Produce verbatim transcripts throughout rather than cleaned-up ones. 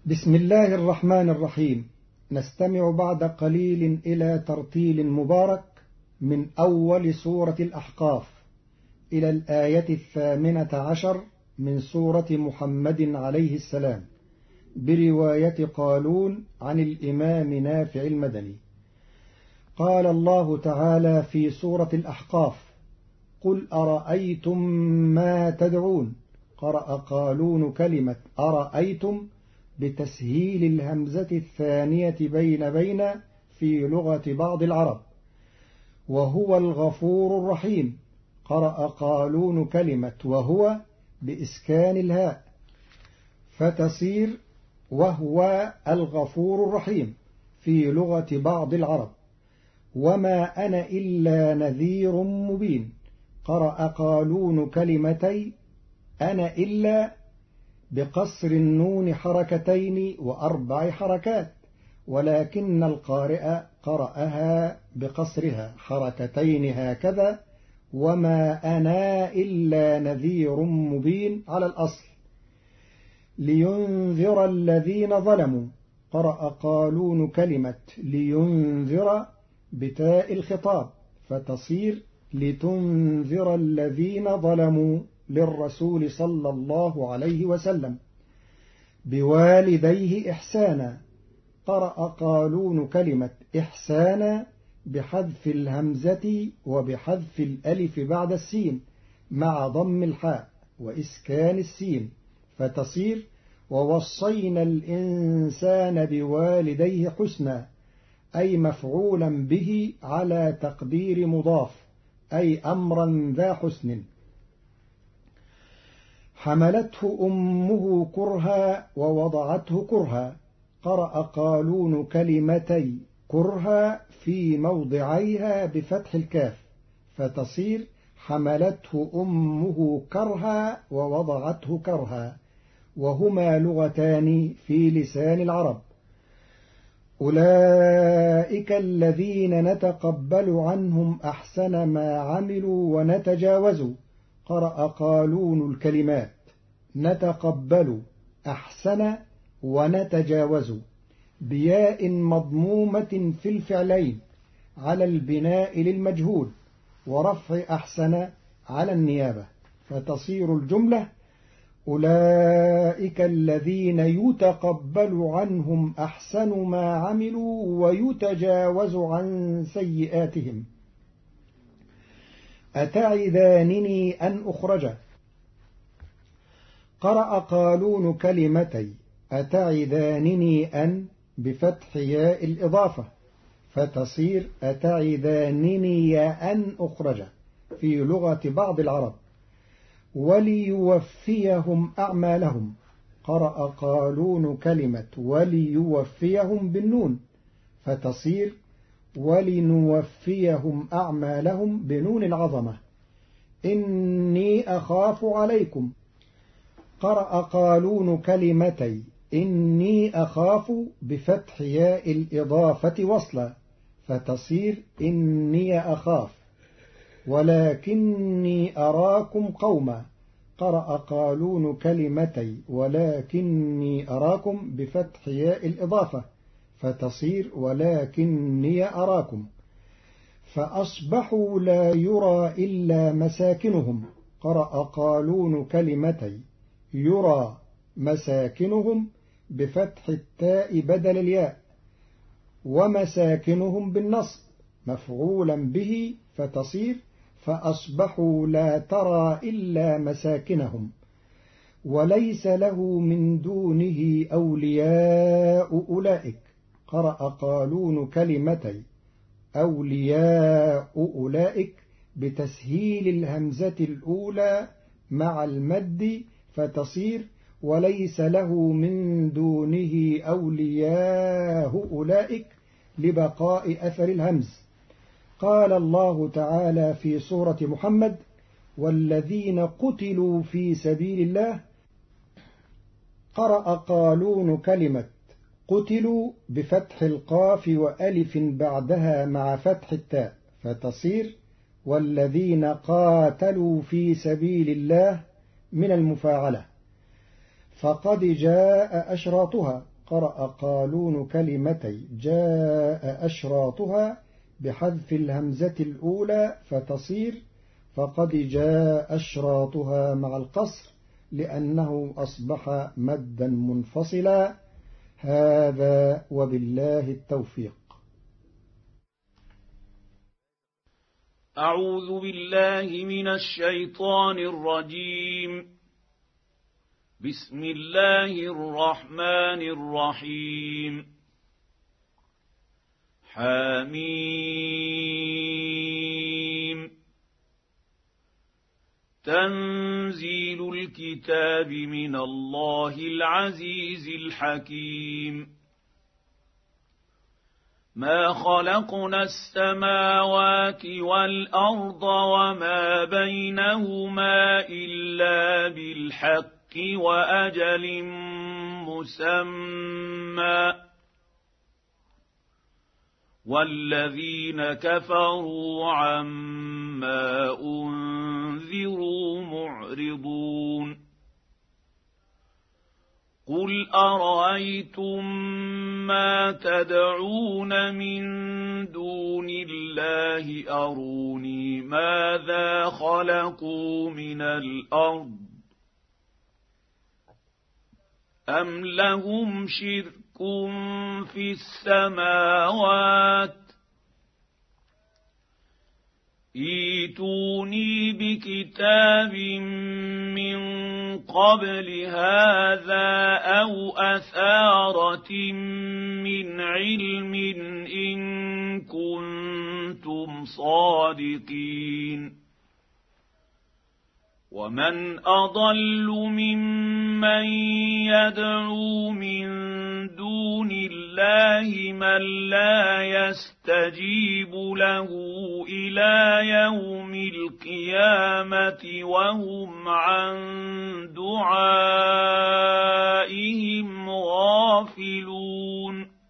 بسم الله الرحمن الرحيم. نستمع بعد قليل إلى ترتيل مبارك من أول سورة الأحقاف إلى الآية الثامنة عشر من سورة محمد عليه السلام برواية قالون عن الإمام نافع المدني. قال الله تعالى في سورة الأحقاف: قل أرأيتم ما تدعون. قرأ قالون كلمة أرأيتم بتسهيل الهمزة الثانية بين بين في لغة بعض العرب. وهو الغفور الرحيم. قرأ قالون كلمة وهو بإسكان الهاء فتصير وهو الغفور الرحيم في لغة بعض العرب. وما أنا إلا نذير مبين. قرأ قالون كلمتي أنا إلا بقصر النون حركتين وأربع حركات، ولكن القارئ قرأها بقصرها حركتين هكذا: وما أنا إلا نذير مبين على الأصل. لينذر الذين ظلموا. قرأ قالون كلمة لينذر بتاء الخطاب فتصير لتنذر الذين ظلموا للرسول صلى الله عليه وسلم بوالديه إحسانا. قرأ قالون كلمة إحسانا بحذف الهمزة وبحذف الألف بعد السين مع ضم الحاء وإسكان السين فتصير ووصينا الإنسان بوالديه حسنا، أي مفعولا به على تقدير مضاف، أي أمرا ذا حسن. حملته أمه كرها ووضعته كرها. قرأ قالون كلمتي كرها في موضعيها بفتح الكاف فتصير حملته أمه كرها ووضعته كرها، وهما لغتان في لسان العرب. أولئك الذين نتقبل عنهم أحسن ما عملوا ونتجاوز. قرأ قالون الكلمات نتقبل أحسن ونتجاوز بياء مضمومة في الفعلين على البناء للمجهول ورفع أحسن على النيابة فتصير الجملة أولئك الذين يتقبل عنهم أحسن ما عملوا ويتجاوز عن سيئاتهم. أتعذانني أن أخرج. قرأ قالون كلمتي أتعذانني أن بفتح ياء الإضافة فتصير أتعذانني أن أخرج في لغة بعض العرب. وليوفيهم أعمالهم. قرأ قالون كلمة وليوفيهم بالنون فتصير ولنوفيهم أعمالهم بنون العظمة. إني أخاف عليكم. قرأ قالون كلمتي إني أخاف بفتح ياء الإضافة وصلا فتصير إني أخاف. ولكني أراكم قوما. قرأ قالون كلمتي ولكني أراكم بفتح ياء الإضافة فتصير ولكني أراكم. فأصبحوا لا يرى إلا مساكنهم. قرأ قالون كلمتي يرى مساكنهم بفتح التاء بدل الياء ومساكنهم بالنصب مفعولا به فتصير فأصبحوا لا ترى إلا مساكنهم. وليس له من دونه أولياء أولئك. قرأ قالون كلمتي أولياء أولئك بتسهيل الهمزة الأولى مع المد فتصير وليس له من دونه أولياء أولئك لبقاء أثر الهمز. قال الله تعالى في سورة محمد: والذين قتلوا في سبيل الله. قرأ قالون كلمة قتلوا بفتح القاف وألف بعدها مع فتح التاء فتصير والذين قاتلوا في سبيل الله من المفاعلة. فقد جاء أشراطها. قرأ قالون كلمتي جاء أشراطها بحذف الهمزة الأولى فتصير فقد جاء أشراطها مع القصر لأنه أصبح مدا منفصلا. هذا وبالله التوفيق. أعوذ بالله من الشيطان الرجيم. بسم الله الرحمن الرحيم. حميم. تنزيل الكتاب من الله العزيز الحكيم. ما خلقنا السماوات والأرض وما بينهما إلا بالحق وأجل مسمى، والذين كفروا عما أنذروا معرضون. قل أرأيتم ما تدعون من دون الله أروني ماذا خلقوا من الأرض أم لهم شرك في السماوات ائتوني بكتاب من قبل هذا أو أثارة من علم إن كنتم صادقين. ومن أضل ممن يدعو من دون الله من لا يستجيب له إلى يوم القيامة وهم عن دعائهم غافلون.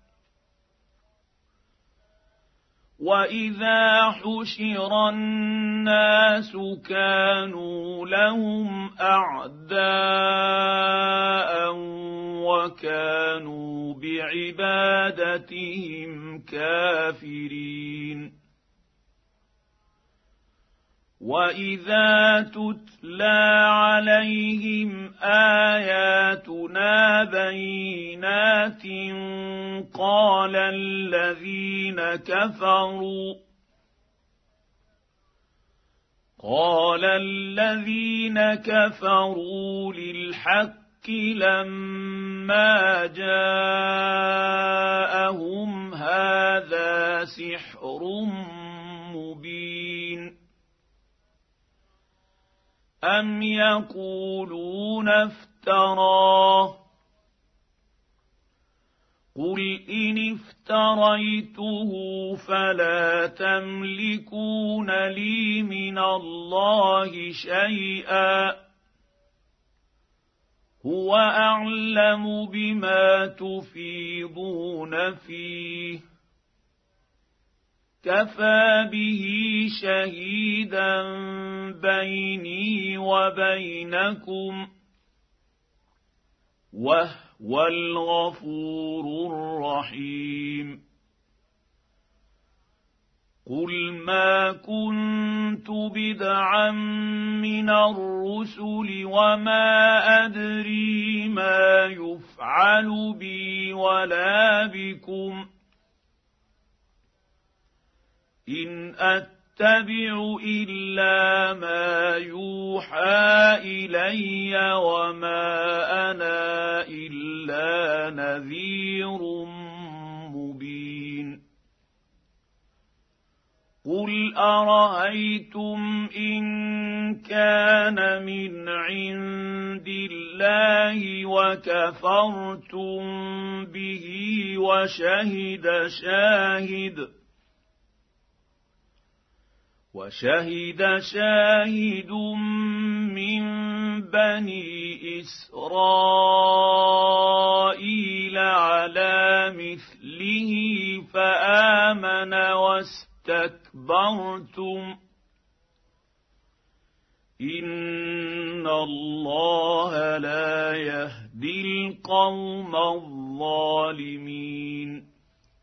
وإذا حشر الناس كانوا لهم أعداء وكانوا بعبادتهم كافرين. وإذا تتلى عليهم آياتنا بينات قال الذين كفروا قال الذين كفروا للحق لما جاءهم هذا سحر مبين. أم يقولون افتراه قل إن افتريته فلا تملكون لي من الله شيئا هو أعلم بما تفيضون فيه كفى به شهيدا بيني وبينكم وهو الغفور الرحيم. قل ما كنت بدعا من الرسل وما أدري ما يفعل بي ولا بكم إن أتبع إلا ما يوحى إلي وما أنا إلا نذير مبين. قل أرأيتم إن كان من عند الله وكفرتم به وشهد شاهد وشهد شاهد من بني إسرائيل على مثله فآمن واستكبرتم إن الله لا يهدي تهدي القوم الظالمين.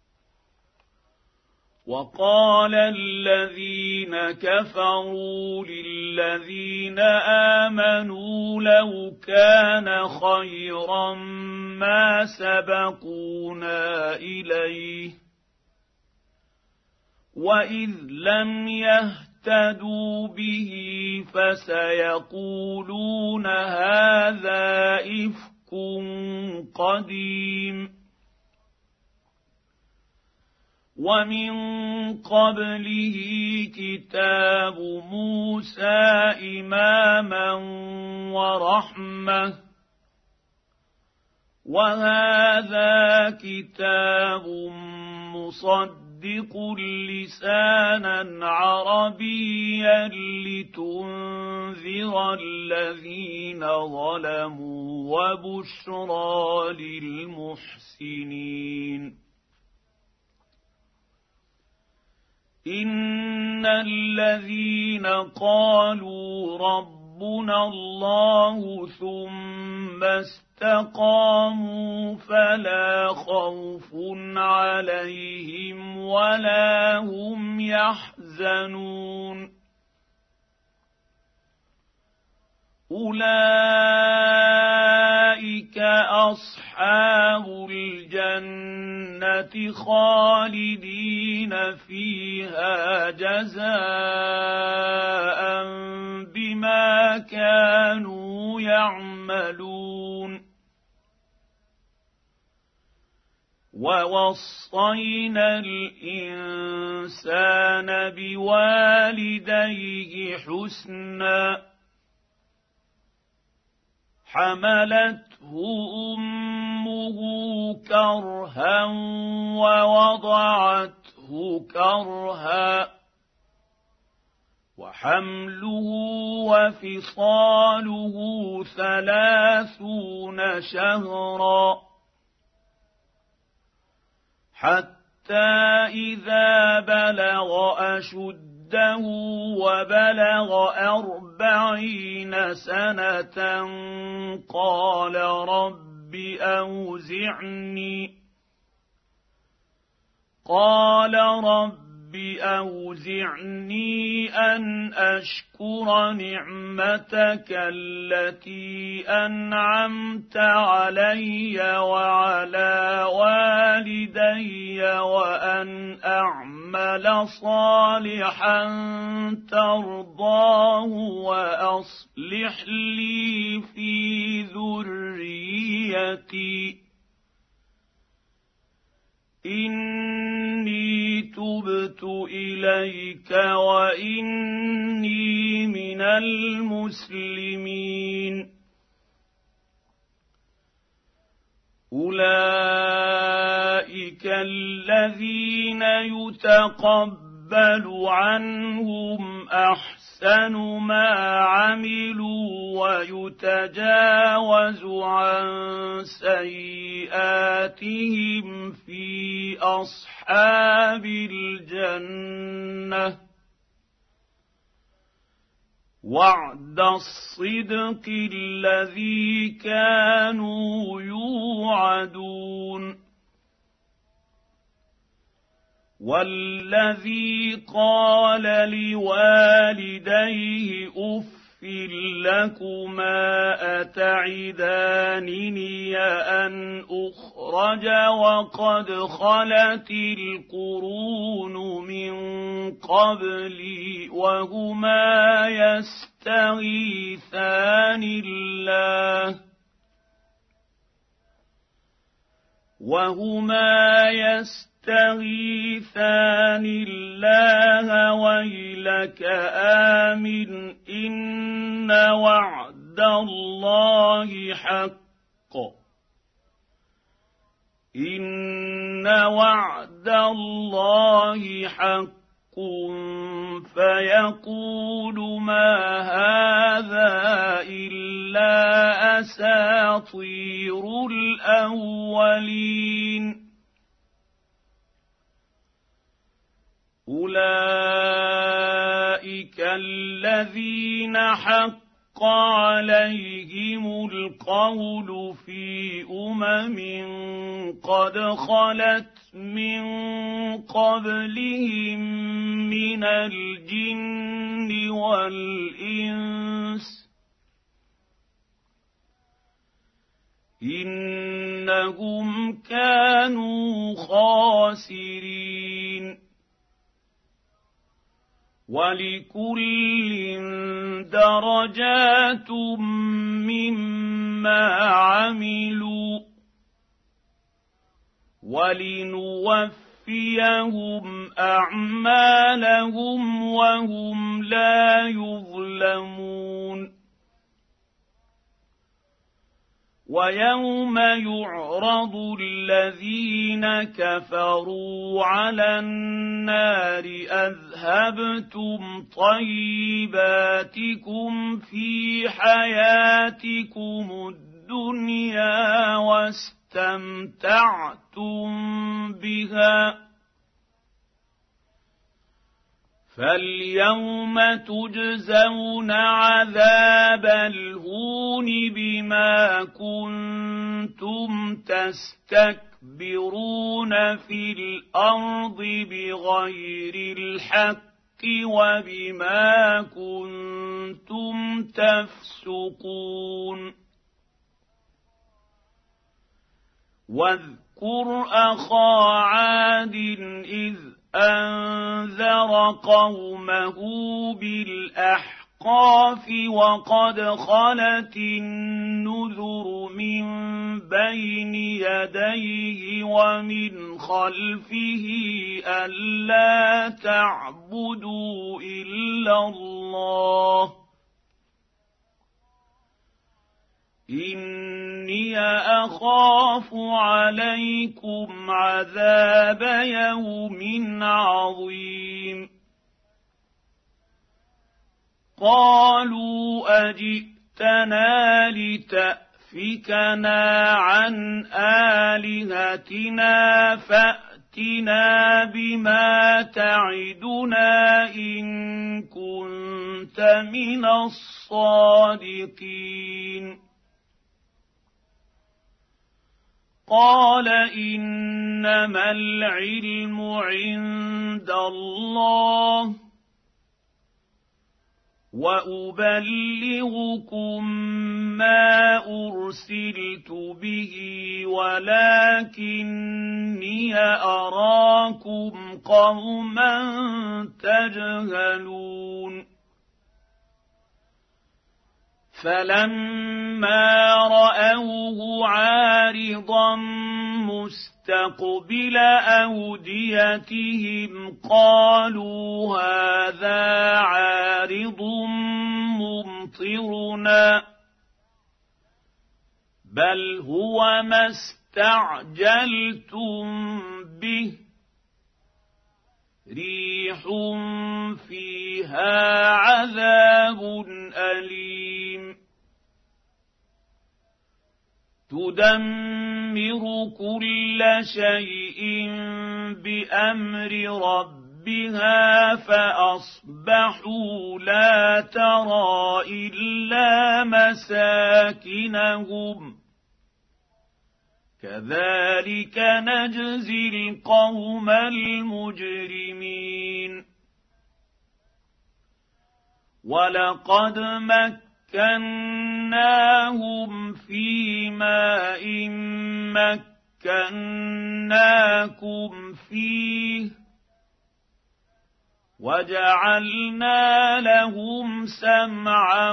وقال الذين كفروا للذين آمنوا لو كان خيرا ما سبقونا إليه وإذ لم يهتدوا به فسيقولون هذا إفك قديم. ومن قبله كتاب موسى إماما ورحمة وهذا كتاب مصدق لسانا عربيا لتنذر الذين ظلموا وبشرى للمحسنين. إن الذين قالوا ربنا الله ثم استقاموا فلا خوف عليهم ولا هم يحزنون. أولئك أصحاب الجنة خالدين فيها جزاء بما كانوا يعملون. ووصينا الإنسان بوالديه حسنا حملته أمه كرها ووضعته كرها وحمله وفصاله ثلاثون شهرا حتى إذا بلغ أشده وبلغ أربعين سنة قال رب أوزعني قال رب أوزعني أن أشكر نعمتك التي أنعمت علي وعلى والدي وأن أعمل صالحا ترضاه وأصلح لي في ذريتي إني تبت إليك وإني من المسلمين. أولئك الذين يتقبل عنهم أحسن ما عملوا ويتجاوز عن سيئاتهم في أصحاب الجنة وعد الصدق الذي كانوا يوعدون. والذي قال لوالديه أف لكما أتعدانني أن أخرج وقد خلت القرون من قبلي وهما يستغيثان الله وهما يستغيثان تستغيثان الله ويلك آمن إن وعد الله حق إن وعد الله حق فيقول ما هذا إلا أساطير الأولين. أولئك الذين حق حق عليهم القول في أمم قد خلت من قبلهم من الجن والإنس إنهم كانوا خاسرين ولكل درجات مما عملوا ولنوفيهم أعمالهم وهم لا يظلمون ويوم يعرض الذين كفروا على النار أذهبتم طيباتكم في حياتكم الدنيا واستمتعتم بها فاليوم تجزون عذاب الهون بما كنتم تستكبرون في الأرض بغير الحق وبما كنتم تفسقون واذكر أخا عاد إذ أنذر قومه بالأحقاف وقد خلت النذر من بين يديه ومن خلفه ألا تعبدوا إلا الله إني أخاف عليكم عذاب يوم عظيم قالوا أجئتنا لتأفكنا عن آلهتنا فأتنا بما تعدنا إن كنت من الصادقين قال إنما العلم عند الله وأبلغكم ما أرسلت به ولكني أراكم قوما تجهلون فلما رأوه عارضا مستقبل أوديتهم قالوا هذا عارض ممطرنا بل هو ما استعجلتم به ريح فيها عذاب أليم تدمر كل شيء بأمر ربها فأصبحوا لا ترى إلا مساكنهم كذلك نجزي القوم المجرمين ولقد مكناهم في ماء مكناكم فيه وجعلنا لهم سمعا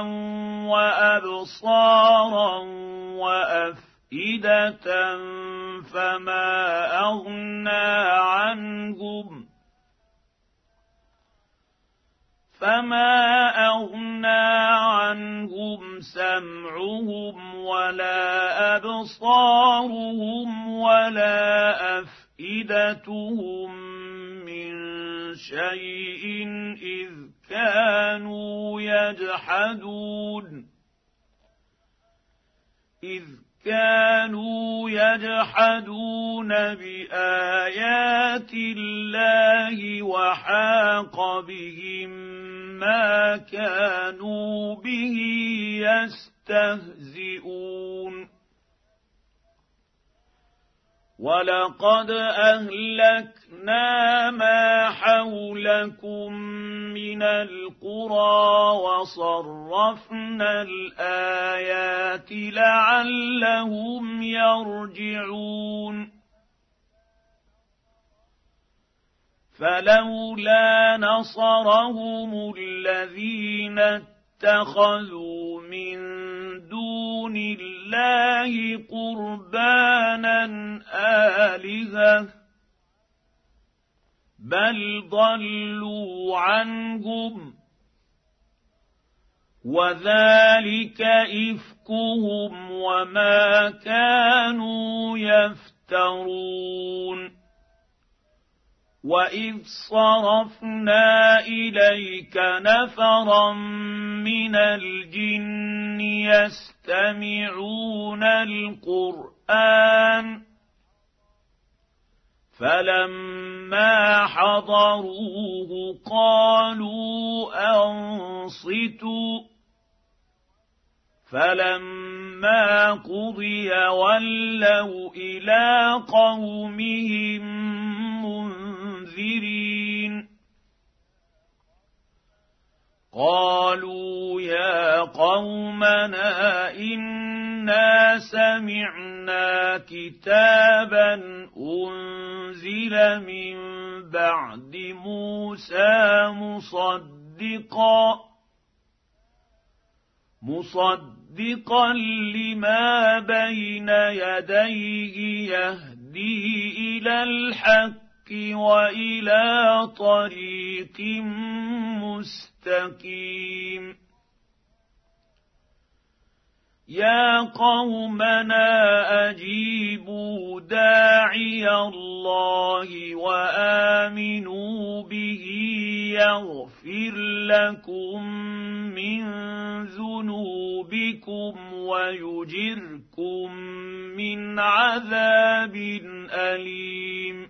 وأبصارا وأفئدة فما أغنى عنهم فما أغنى عنهم سمعهم ولا أبصارهم ولا أفئدتهم من شيء إذ كانوا يجحدون إذ كانوا يجحدون بآيات الله وحاق بهم ما كانوا به يستهزئون ولقد أهلكنا ما حولكم من القرى وصرفنا الآيات لعلهم يرجعون فلولا نصرهم الذين اتخذوا من دون الله قربانا آلهة بل ضلوا عنهم وذلك إفكهم وما كانوا يفترون وإذ صرفنا إليك نفرا من الجن يستمعون القرآن فلما حضروه قالوا أنصتوا فلما قضي ولوا إلى قومهم منذرين قالوا يا قومنا إنا سمعنا كتابا أنزل من بعد موسى مصدقا مصدقا لما بين يديه يهدي إلى الحق وإلى طريق مستقيم يا قومنا أجيبوا داعي الله وآمنوا به يغفر لكم من ذنوبكم ويجركم من عذاب أليم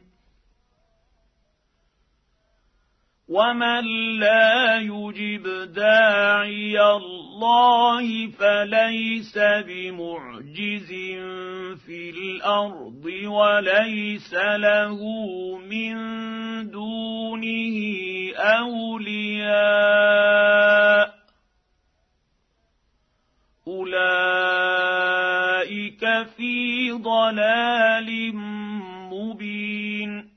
ومن لا يجب داعي الله فليس بمعجز في الأرض وليس له من دونه أولياء أولئك في ضلال مبين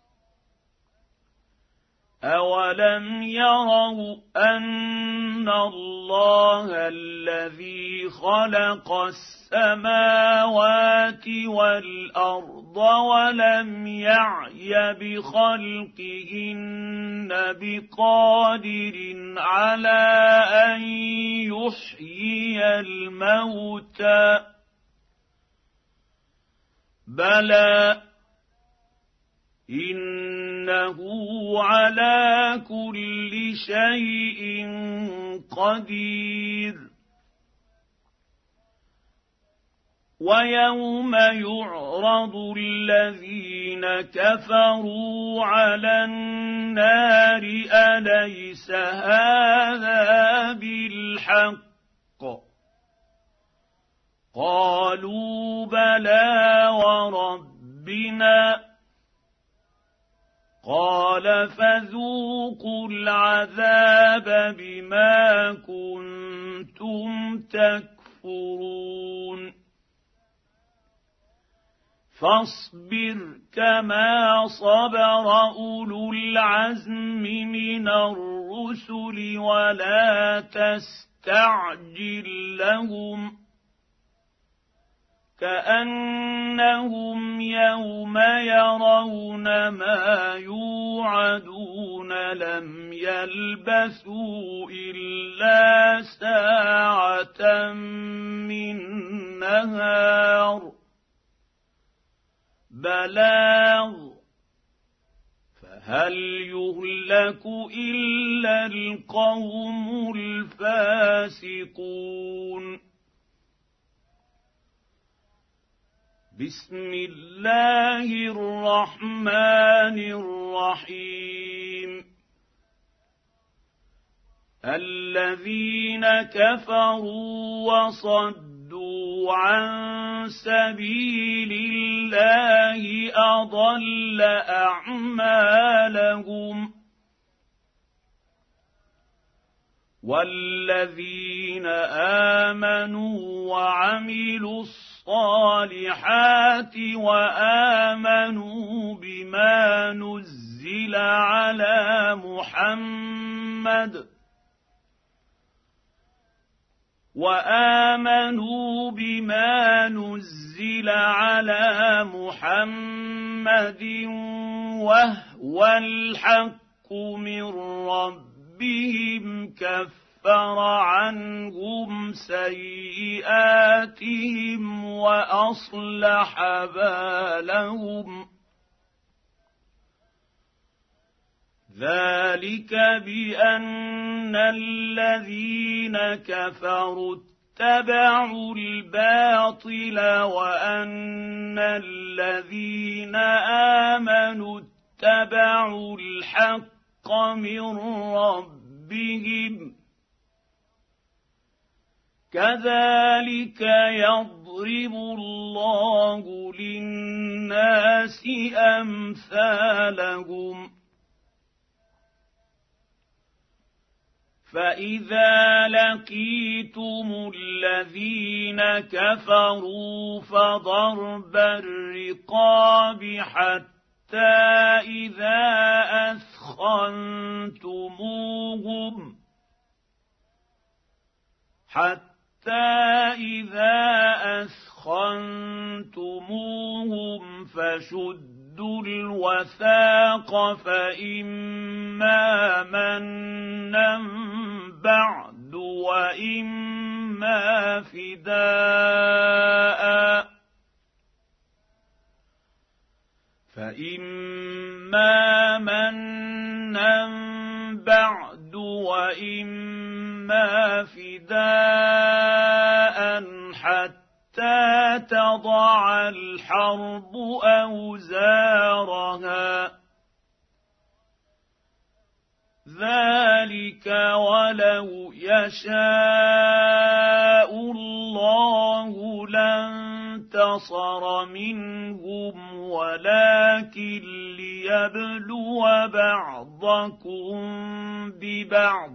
أولم يروا أن الله الذي خلق السماوات والأرض ولم يعي بخلقهن بقادر على أن يحيي الموتى بلى إنه على كل شيء قدير ويوم يعرض الذين كفروا على النار أليس هذا بالحق قالوا بلى وربنا قال فذوقوا العذاب بما كنتم تكفرون فاصبر كما صبر أولو العزم من الرسل ولا تستعجل لهم كأنهم يوم يرون ما يوعدون لم يلبثوا إلا ساعة من نهار بلاغ فهل يهلك إلا القوم الفاسقون بسم الله الرحمن الرحيم الذين كفروا وصدوا عن سبيل الله أضل أعمالهم والذين آمنوا وعملوا الصالحات وآمنوا بما نزل على محمد وآمنوا بما نزل على محمد وهو الحق من ربهم كفر عنهم سيئاتهم وأصلح بالهم ذلك بأن الذين كفروا اتبعوا الباطل وأن الذين آمنوا اتبعوا الحق من ربهم كذلك يضرب الله للناس أمثالهم فإذا لقيتم الذين كفروا فضرب الرقاب حتى إذا أثخنتموهم حتى إذا أثخنتموهم فشدوا الوثاق فإما منا بعد وإما فداء فإما منا بعد وإما فداء حتى تضع الحرب أوزارها ذلك ولو يشاء الله لانتصر منهم ولكن ليبلو بعضكم ببعض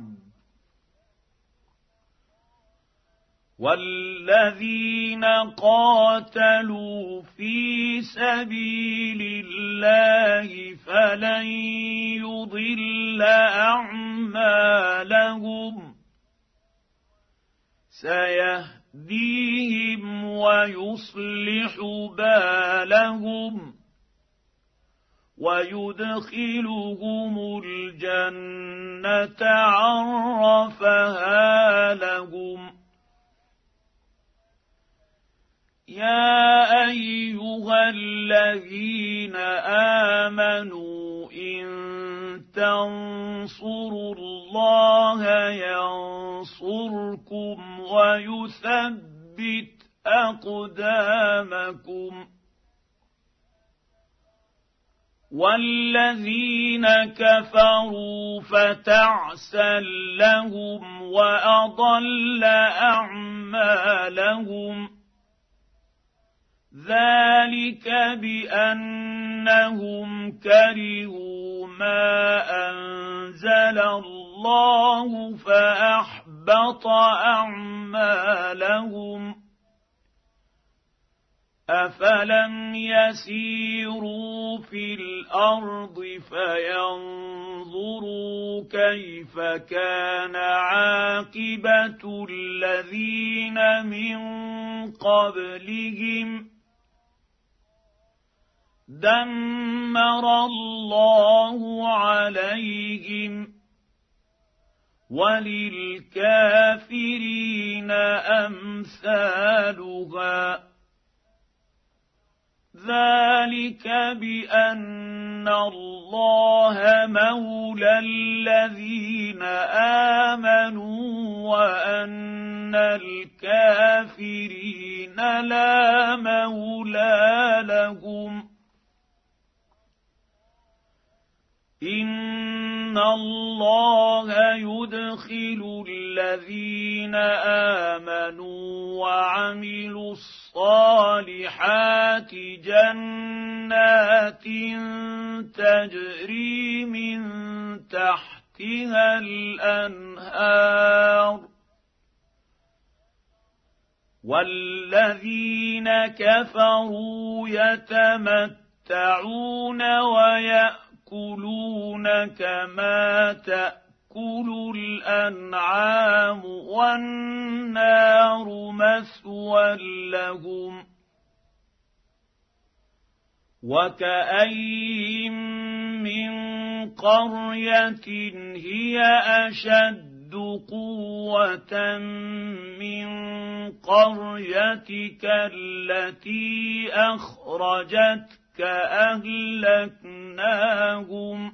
والذين قاتلوا في سبيل الله فلن يضل أعمالهم سيهديهم ويصلح بالهم ويدخلهم الجنة عرفها لهم يا أيها الذين آمنوا إن تنصروا الله ينصركم ويثبت أقدامكم والذين كفروا فتعسا لهم وأضل أعمالهم ذلك بأنهم كرهوا ما أنزل الله فأحبط أعمالهم أفلم يسيروا في الأرض فينظروا كيف كان عاقبة الذين من قبلهم دمر الله عليهم وللكافرين أمثالها ذلك بأن الله مولى الذين آمنوا وأن الكافرين لا مولى لهم إن إن الله يدخل الذين آمنوا وعملوا الصالحات جنات تجري من تحتها الأنهار والذين كفروا يتمتعون ويأكلون كما تأكل الأنعام والنار مثوى لهم وكأين من قرية هي أشد قوة من قريتك التي أخرجتك أهلكناهم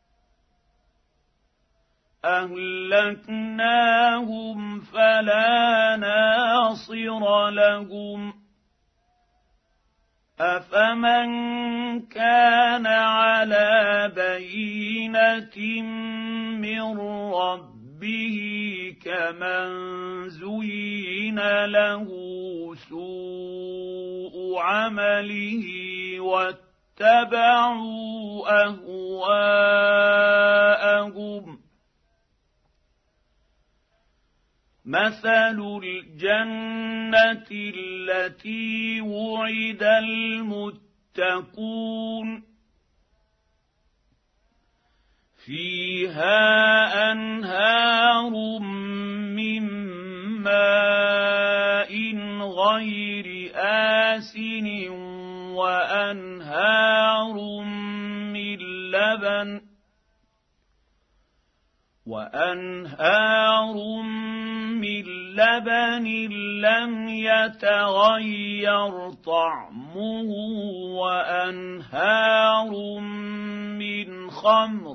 أهلكناهم فلا ناصر لهم أفمن كان على بينة من ربه كمن زين له سوء عمله واتبعوا أهواءهم مثل الجنة التي وعد المتقون فيها أنهار من ماء غير آسن وأنهار من لبن وأنهار من لبن لم يتغير طعمه وأنهار من خمر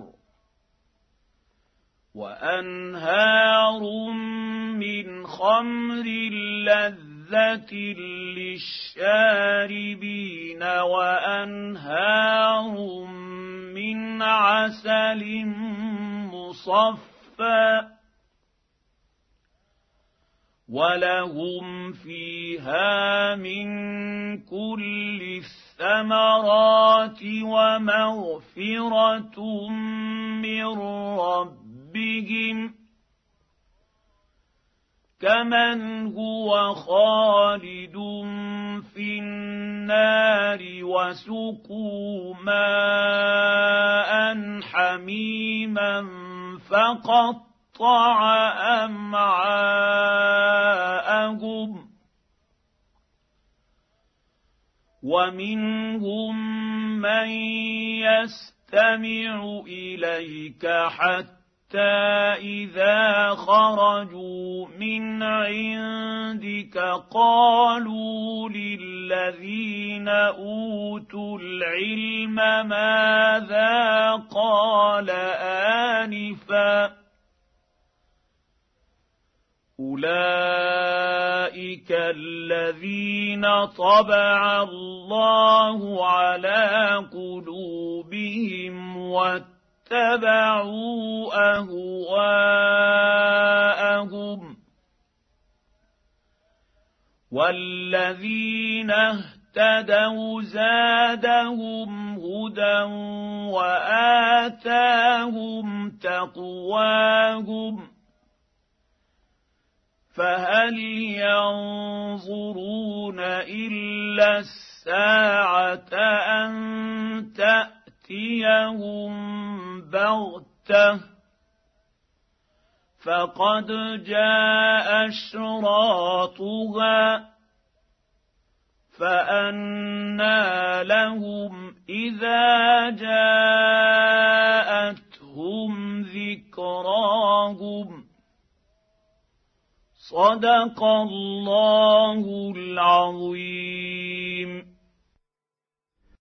وأنهار من خمر لذة للشاربين وأنهار من عسل مصفى ولهم فيها من كل الثمرات ومغفرة من ربهم كمن هو خالد في النار وسقوا ماء حميما فقطع أمعاءهم ومنهم من يستمع إليك حتى إذا خرجوا من عندك قالوا للذين أوتوا العلم ماذا قال آنفا أولئك الذين طبع الله على قلوبهم واتبعوا أهواءهم والذين اهتدوا زادهم هدى وآتاهم تقواهم فهل ينظرون إلا الساعة أن تأتيهم بغتة فقد جاء أشراطها فأنى لهم إذا جاءتهم ذكراهم صدق الله العظيم.